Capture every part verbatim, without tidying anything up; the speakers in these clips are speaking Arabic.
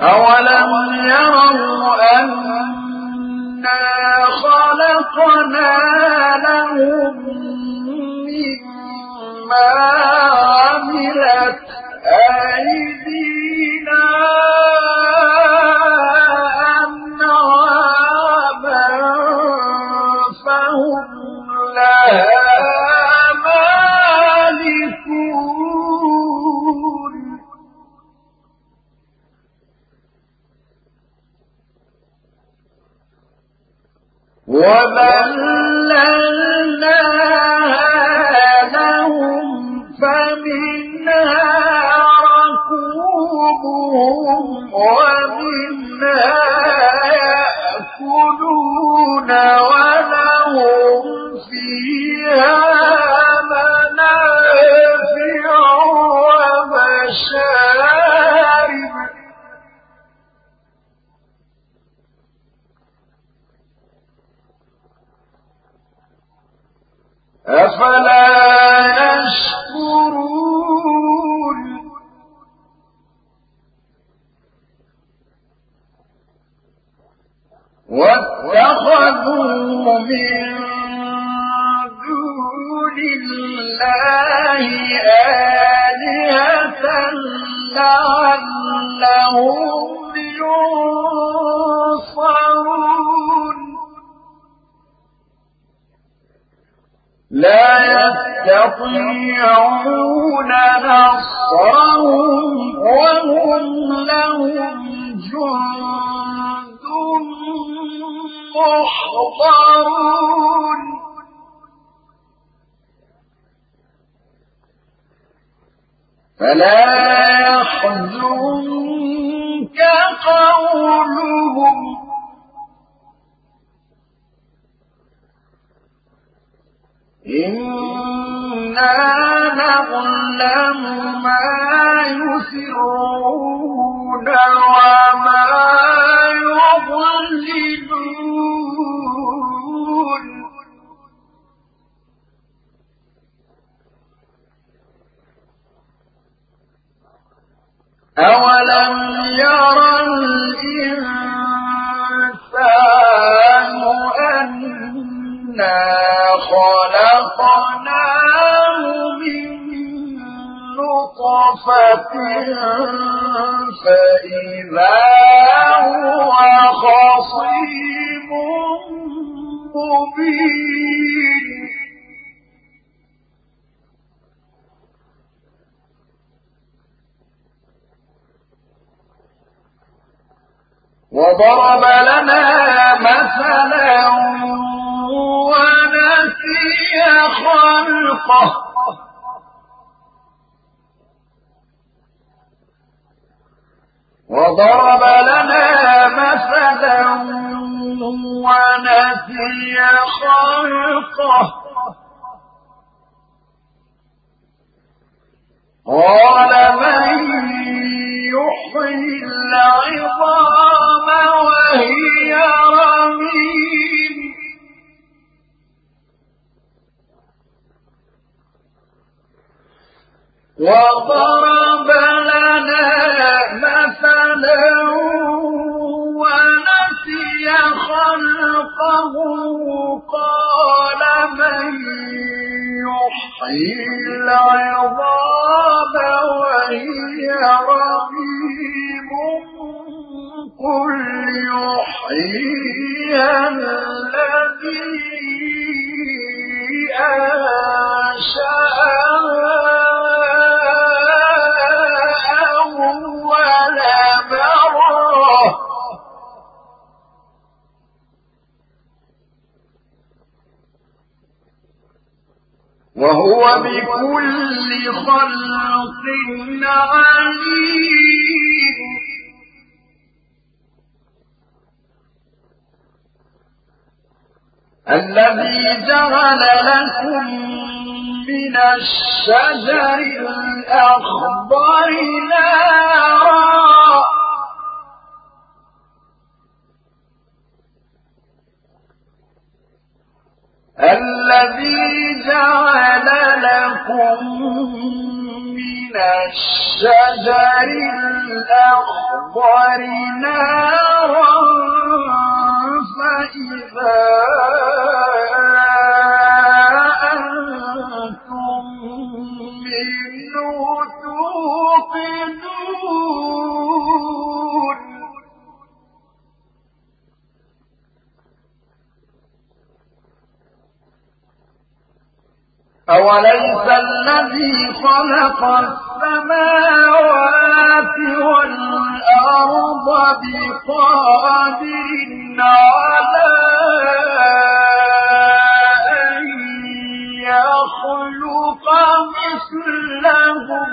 أولم يروا أنا خلقنا لهم مما عملت أيدينا أنعاما فهم لها مالكون وذللناها لهم فمنها ركوبهم ومنها يأكلون ولهم فيها منافع ومشارب أفلا يشكرون واتخذوا من دون الله آلهة لعلهم ينصرون لا يستطيعون نصرهم وهم لهم جند محضرون فلا يحزنك قولهم إنا نعلم ما يسرون وما يعلنون أولم يرى الإنسان أنا خلقناه من نطفة فإذا هو خصيم مبين وضرب لنا مثلا ونسي خلقه وضرب لنا مثلا ونسي خلقه قال من يحيي العظام وهي رميم وضرب لنا مثلا ونسي خلقه قال من يحيي العظام وهي رميم قل يحييها الذي أنشأها أول مرة وهو بكل خلق عليم الذي جعل لكم من الشجر الأخضر نارا الذي جعل لكم من الشجر الشجر الأخضر نارا فإذا أنتم منه توقدون أوليس الذي خلق السماوات والأرض بقادر على أن يخلق مثلهم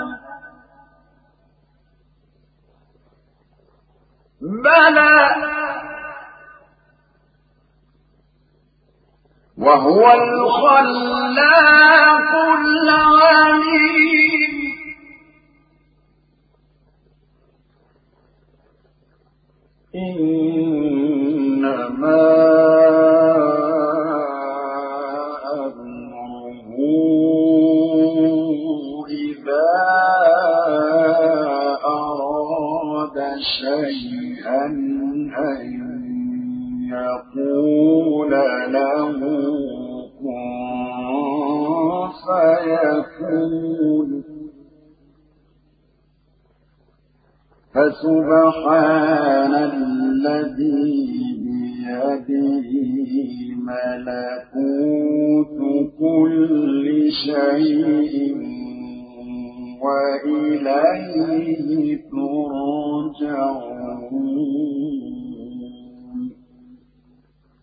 بلى وهو الخلاق العليم إنما أمره إذا أراد شيئا أن يقول له كن فيكون فسبحان الذي بيده ملكوت كل شيء وإليه ترجعون